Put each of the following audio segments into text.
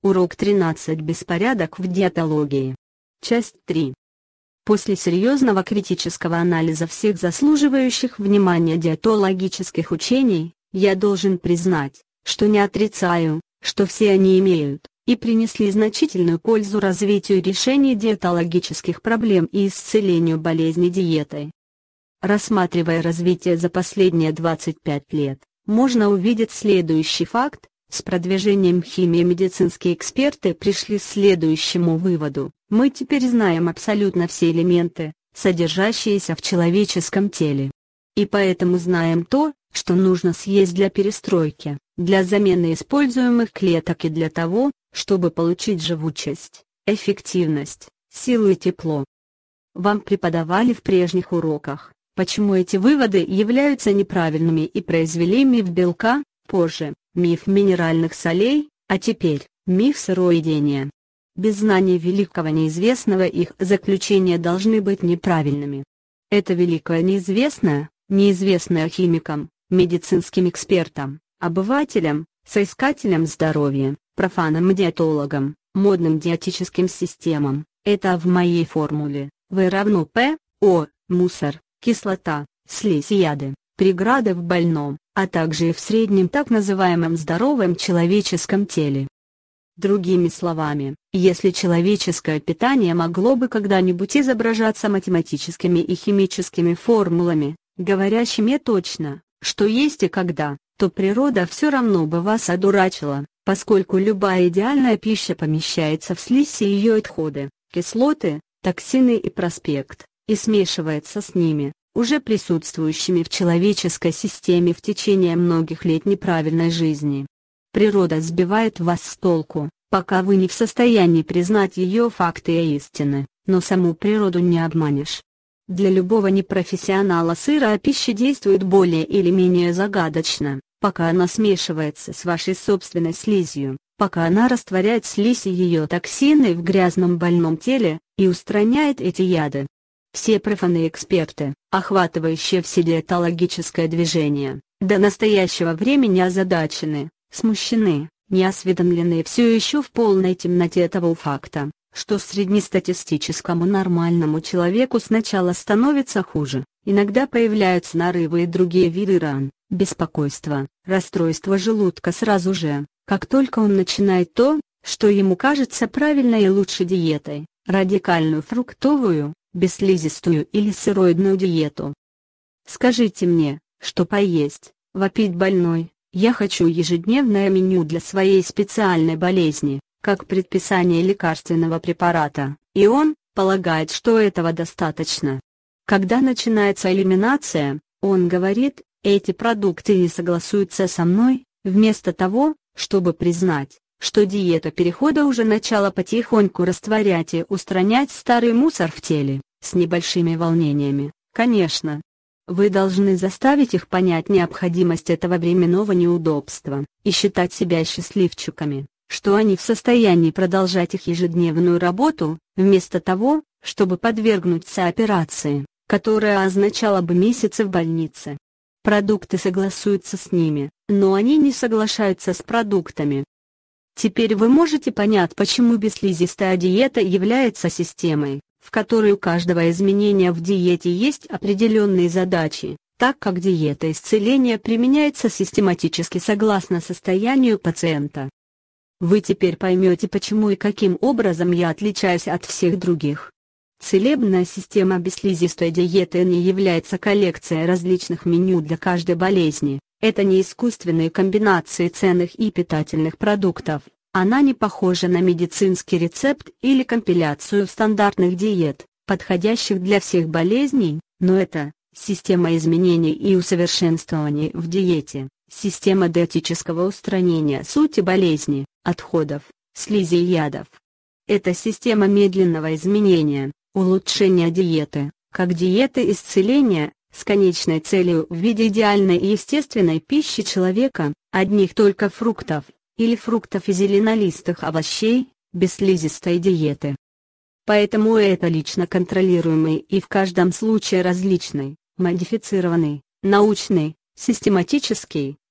Урок 13. Беспорядок в диетологии. Часть 3. После серьезного критического анализа всех заслуживающих внимания диетологических учений, я должен признать, что не отрицаю, что все они имеют, и принесли значительную пользу развитию решений диетологических проблем и исцелению болезней диетой. Рассматривая развитие за последние 25 лет, можно увидеть следующий факт. С продвижением химии медицинские эксперты пришли к следующему выводу: мы теперь знаем абсолютно все элементы, содержащиеся в человеческом теле. И поэтому знаем то, что нужно съесть для перестройки, для замены используемых клеток и для того, чтобы получить живучесть, эффективность, силу и тепло. Вам преподавали в прежних уроках, почему эти выводы являются неправильными и произвели миф белка, позже миф минеральных солей, а теперь миф сыроедения. Без знания великого неизвестного их заключения должны быть неправильными. Это великое неизвестное, неизвестное химикам, медицинским экспертам, обывателям, соискателям здоровья, профанам диетологам, модным диетическим системам, это в моей формуле, В равно П, О, мусор, кислота, слизь и яды, преграды в больном, а также и в среднем так называемом здоровом человеческом теле. Другими словами, если человеческое питание могло бы когда-нибудь изображаться математическими и химическими формулами, говорящими точно, что есть и когда, то природа все равно бы вас одурачила, поскольку любая идеальная пища помещается в слизь и ее отходы, кислоты, токсины и проспект, и смешивается с ними, уже присутствующими в человеческой системе в течение многих лет неправильной жизни. Природа сбивает вас с толку, пока вы не в состоянии признать ее факты и истины, но саму природу не обманешь. Для любого непрофессионала сырая пища действует более или менее загадочно, пока она смешивается с вашей собственной слизью, пока она растворяет слизь и ее токсины в грязном больном теле, и устраняет эти яды. Все профаны эксперты, охватывающие все диетологическое движение, до настоящего времени озадачены, смущены, неосведомлены все еще в полной темноте того факта, что среднестатистическому нормальному человеку сначала становится хуже, иногда появляются нарывы и другие виды ран, беспокойство, расстройство желудка сразу же, как только он начинает то, что ему кажется правильной и лучшей диетой, радикальную фруктовую, бесслизистую или сыроидную диету. Скажите мне, что поесть, вопит больной, я хочу ежедневное меню для своей специальной болезни, как предписание лекарственного препарата, и он полагает, что этого достаточно. Когда начинается элиминация, он говорит, эти продукты не согласуются со мной, вместо того, чтобы признать, что диета перехода уже начала потихоньку растворять и устранять старый мусор в теле, с небольшими волнениями, конечно. Вы должны заставить их понять необходимость этого временного неудобства, и считать себя счастливчиками, что они в состоянии продолжать их ежедневную работу, вместо того, чтобы подвергнуться операции, которая означала бы месяцы в больнице. Продукты согласуются с ними, но они не соглашаются с продуктами. Теперь вы можете понять, почему бесслизистая диета является системой, в которой у каждого изменения в диете есть определенные задачи, так как диета исцеления применяется систематически согласно состоянию пациента. Вы теперь поймете, почему и каким образом я отличаюсь от всех других. Целебная система бесслизистой диеты не является коллекцией различных меню для каждой болезни, это не искусственные комбинации ценных и питательных продуктов, она не похожа на медицинский рецепт или компиляцию стандартных диет, подходящих для всех болезней, но это система изменений и усовершенствований в диете, система диетического устранения сути болезни, отходов, слизи и ядов. Это система медленного изменения, улучшения диеты, как диеты исцеления, с конечной целью в виде идеальной и естественной пищи человека, одних только фруктов, или фруктов и зеленолистых овощей, бесслизистой диеты. Поэтому это лично контролируемый и в каждом случае различный, модифицированный, научный, систематический,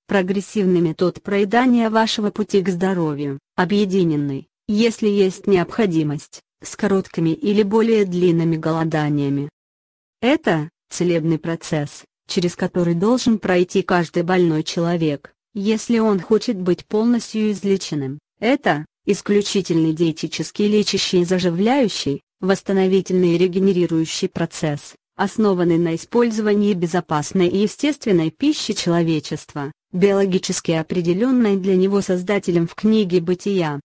Прогрессивный метод проедания вашего пути к здоровью, объединенный, если есть необходимость, с короткими или более длинными голоданиями. Это целебный процесс, через который должен пройти каждый больной человек, если он хочет быть полностью излеченным. Это исключительный диетический лечащий и заживляющий, восстановительный и регенерирующий процесс, основанный на использовании безопасной и естественной пищи человечества, биологически определенной для него Создателем в книге Бытия.